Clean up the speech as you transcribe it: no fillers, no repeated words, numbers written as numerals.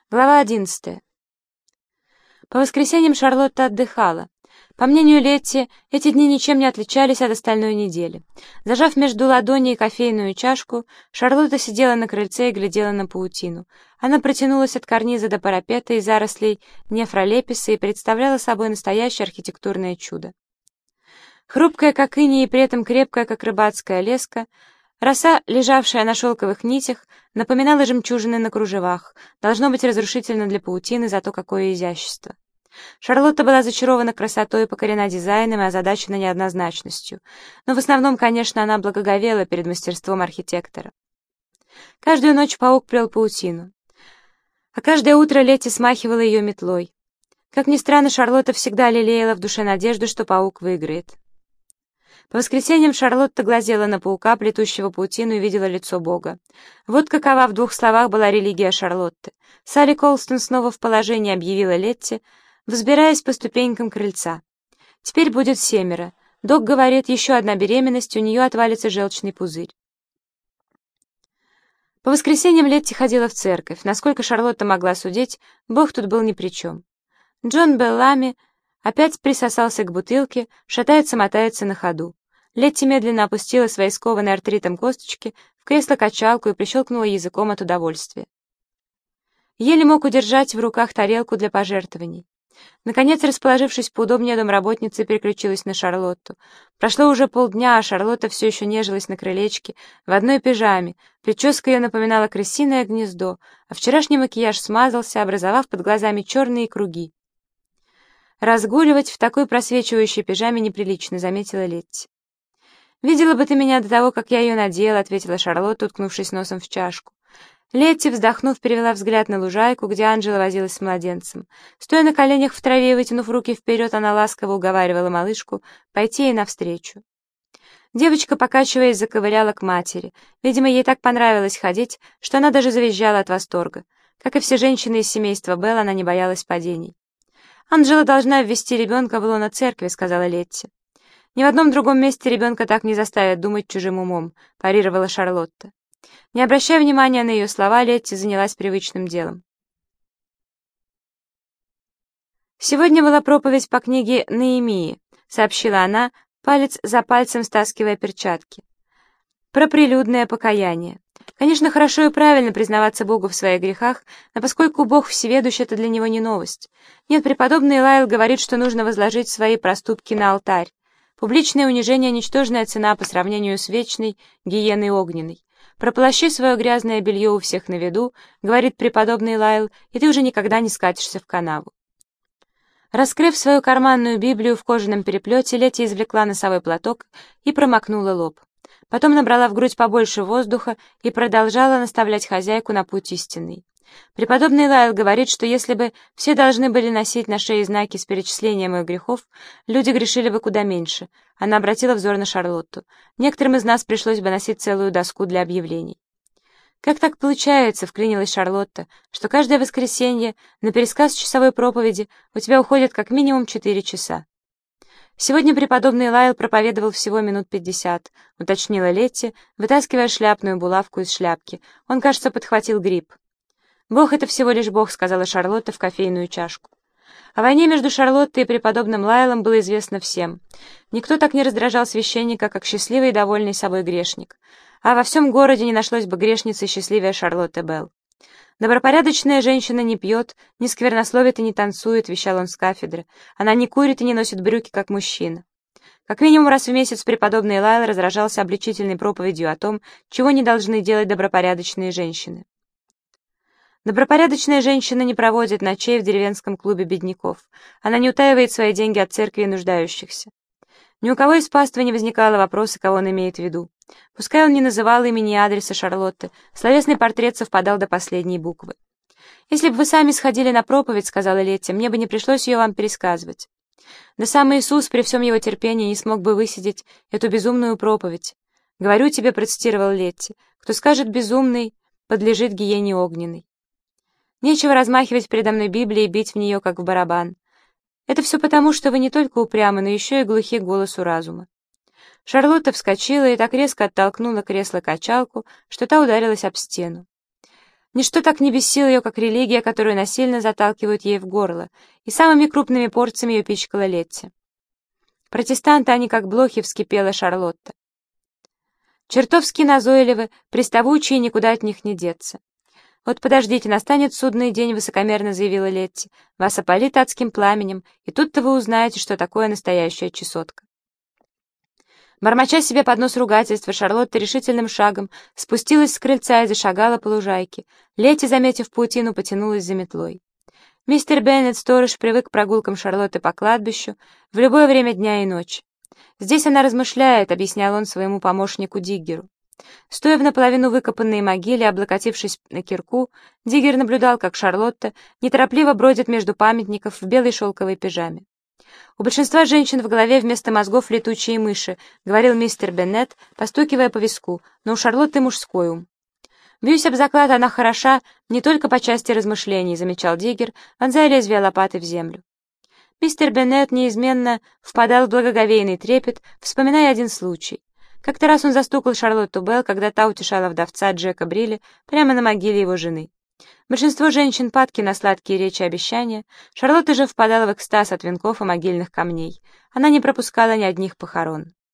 Глава 11. По воскресеньям Шарлотта отдыхала. По мнению Летти, эти дни ничем не отличались от остальной недели. Зажав между ладоней кофейную чашку, Шарлотта сидела на крыльце и глядела на паутину. Она протянулась от карниза до парапета и зарослей нефролеписа и представляла собой настоящее архитектурное чудо. Хрупкая, как иней, и при этом крепкая, как рыбацкая леска, роса, лежавшая на шелковых нитях, напоминала жемчужины на кружевах. Должно быть разрушительно для паутины, зато какое изящество. Шарлотта была зачарована красотой, покорена дизайном и озадачена неоднозначностью. Но в основном, конечно, она благоговела перед мастерством архитектора. Каждую ночь паук плел паутину, а каждое утро Летти смахивала ее метлой. Как ни странно, Шарлотта всегда лелеяла в душе надежду, что паук выиграет. По воскресеньям Шарлотта глазела на паука, плетущего паутину, и видела лицо Бога. Вот какова в двух словах была религия Шарлотты. Салли Колстон снова в положении, объявила Летти, взбираясь по ступенькам крыльца. Теперь будет 7. Док говорит, еще одна беременность, у нее отвалится желчный пузырь. По воскресеньям Летти ходила в церковь. Насколько Шарлотта могла судить, Бог тут был ни при чем. Джон Беллами опять присосался к бутылке, шатается-мотается на ходу. Летти медленно опустила свои скованные артритом косточки в кресло-качалку и прищелкнула языком от удовольствия. Еле мог удержать в руках тарелку для пожертвований. Наконец, расположившись поудобнее, домработница переключилась на Шарлотту. Прошло уже полдня, а Шарлотта все еще нежилась на крылечке, в одной пижаме. Прическа ее напоминала крысиное гнездо, а вчерашний макияж смазался, образовав под глазами черные круги. «Разгуливать в такой просвечивающей пижаме неприлично», — заметила Летти. «Видела бы ты меня до того, как я ее надела», — ответила Шарлотта, уткнувшись носом в чашку. Летти, вздохнув, перевела взгляд на лужайку, где Анджела возилась с младенцем. Стоя на коленях в траве и вытянув руки вперед, она ласково уговаривала малышку пойти ей навстречу. Девочка, покачиваясь, заковыляла к матери. Видимо, ей так понравилось ходить, что она даже завизжала от восторга. Как и все женщины из семейства Белл, она не боялась падений. «Анджела должна ввести ребенка в лоно церкви», — сказала Летти. «Ни в одном другом месте ребенка так не заставят думать чужим умом», — парировала Шарлотта. Не обращая внимания на ее слова, Летти занялась привычным делом. «Сегодня была проповедь по книге Неемии», — сообщила она, палец за пальцем стаскивая перчатки. «Про прилюдное покаяние. Конечно, хорошо и правильно признаваться Богу в своих грехах, но поскольку Бог всеведущ, это для него не новость. Нет, преподобный Лайл говорит, что нужно возложить свои проступки на алтарь. Публичное унижение — ничтожная цена по сравнению с вечной гиеной огненной. «Прополощи свое грязное белье у всех на виду», — говорит преподобный Лайл, «и ты уже никогда не скатишься в канаву». Раскрыв свою карманную Библию в кожаном переплете, Летти извлекла носовой платок и промокнула лоб. Потом набрала в грудь побольше воздуха и продолжала наставлять хозяйку на путь истинный. Преподобный Лайл говорит, что если бы все должны были носить на шее знаки с перечислением их грехов, люди грешили бы куда меньше. Она обратила взор на Шарлотту. Некоторым из нас пришлось бы носить целую доску для объявлений. «Как так получается, — вклинилась Шарлотта, — что каждое воскресенье на пересказ часовой проповеди у тебя уходит как минимум 4 часа?» «Сегодня преподобный Лайл проповедовал всего минут 50, — уточнила Летти, вытаскивая шляпную булавку из шляпки. Он, кажется, подхватил грипп. «Бог — это всего лишь Бог», — сказала Шарлотта в кофейную чашку. О войне между Шарлоттой и преподобным Лайлом было известно всем. Никто так не раздражал священника, как счастливый и довольный собой грешник. А во всем городе не нашлось бы грешницы счастливее Шарлотты Белл. «Добропорядочная женщина не пьет, не сквернословит и не танцует», — вещал он с кафедры. «Она не курит и не носит брюки, как мужчина». Как минимум раз в месяц преподобный Лайл разражался обличительной проповедью о том, чего не должны делать добропорядочные женщины. Добропорядочная женщина не проводит ночей в деревенском клубе бедняков. Она не утаивает свои деньги от церкви и нуждающихся. Ни у кого из паствы не возникало вопроса, кого он имеет в виду. Пускай он не называл имени и адреса Шарлотты, словесный портрет совпадал до последней буквы. «Если бы вы сами сходили на проповедь, — сказала Летти, — мне бы не пришлось ее вам пересказывать. Да сам Иисус при всем его терпении не смог бы высидеть эту безумную проповедь. Говорю тебе, — процитировал Летти, — кто скажет безумный, подлежит гиене огненной. Нечего размахивать передо мной Библией и бить в нее, как в барабан. Это все потому, что вы не только упрямы, но еще и глухи к голосу разума». Шарлотта вскочила и так резко оттолкнула кресло-качалку, что та ударилась об стену. Ничто так не бесило ее, как религия, которую насильно заталкивают ей в горло, и самыми крупными порциями ее пичкала Летти. «Протестанты, они как блохи», — вскипела Шарлотта. «Чертовски назойливы, приставучие, никуда от них не деться». «Вот подождите, настанет судный день», — высокомерно заявила Летти. «Вас опалит адским пламенем, и тут-то вы узнаете, что такое настоящая чесотка». Бормоча себе под нос ругательства, Шарлотта решительным шагом спустилась с крыльца и зашагала по лужайке. Летти, заметив паутину, потянулась за метлой. Мистер Беннет, сторож, привык к прогулкам Шарлотты по кладбищу в любое время дня и ночи. «Здесь она размышляет», — объяснял он своему помощнику Диггеру. Стоя в наполовину выкопанной могиле, облокотившись на кирку, Диггер наблюдал, как Шарлотта неторопливо бродит между памятников в белой шелковой пижаме. «У большинства женщин в голове вместо мозгов летучие мыши», — говорил мистер Беннет, постукивая по виску, «но у Шарлотты мужской ум». «Бьюсь об заклад, она хороша не только по части размышлений», — замечал Диггер, вонзая лезвие лопаты в землю. Мистер Беннет неизменно впадал в благоговейный трепет, вспоминая один случай. Как-то раз он застукал Шарлотту Белл, когда та утешала вдовца Джека Брилли прямо на могиле его жены. Большинство женщин падки на сладкие речи и обещания, Шарлотта же впадала в экстаз от венков и могильных камней. Она не пропускала ни одних похорон.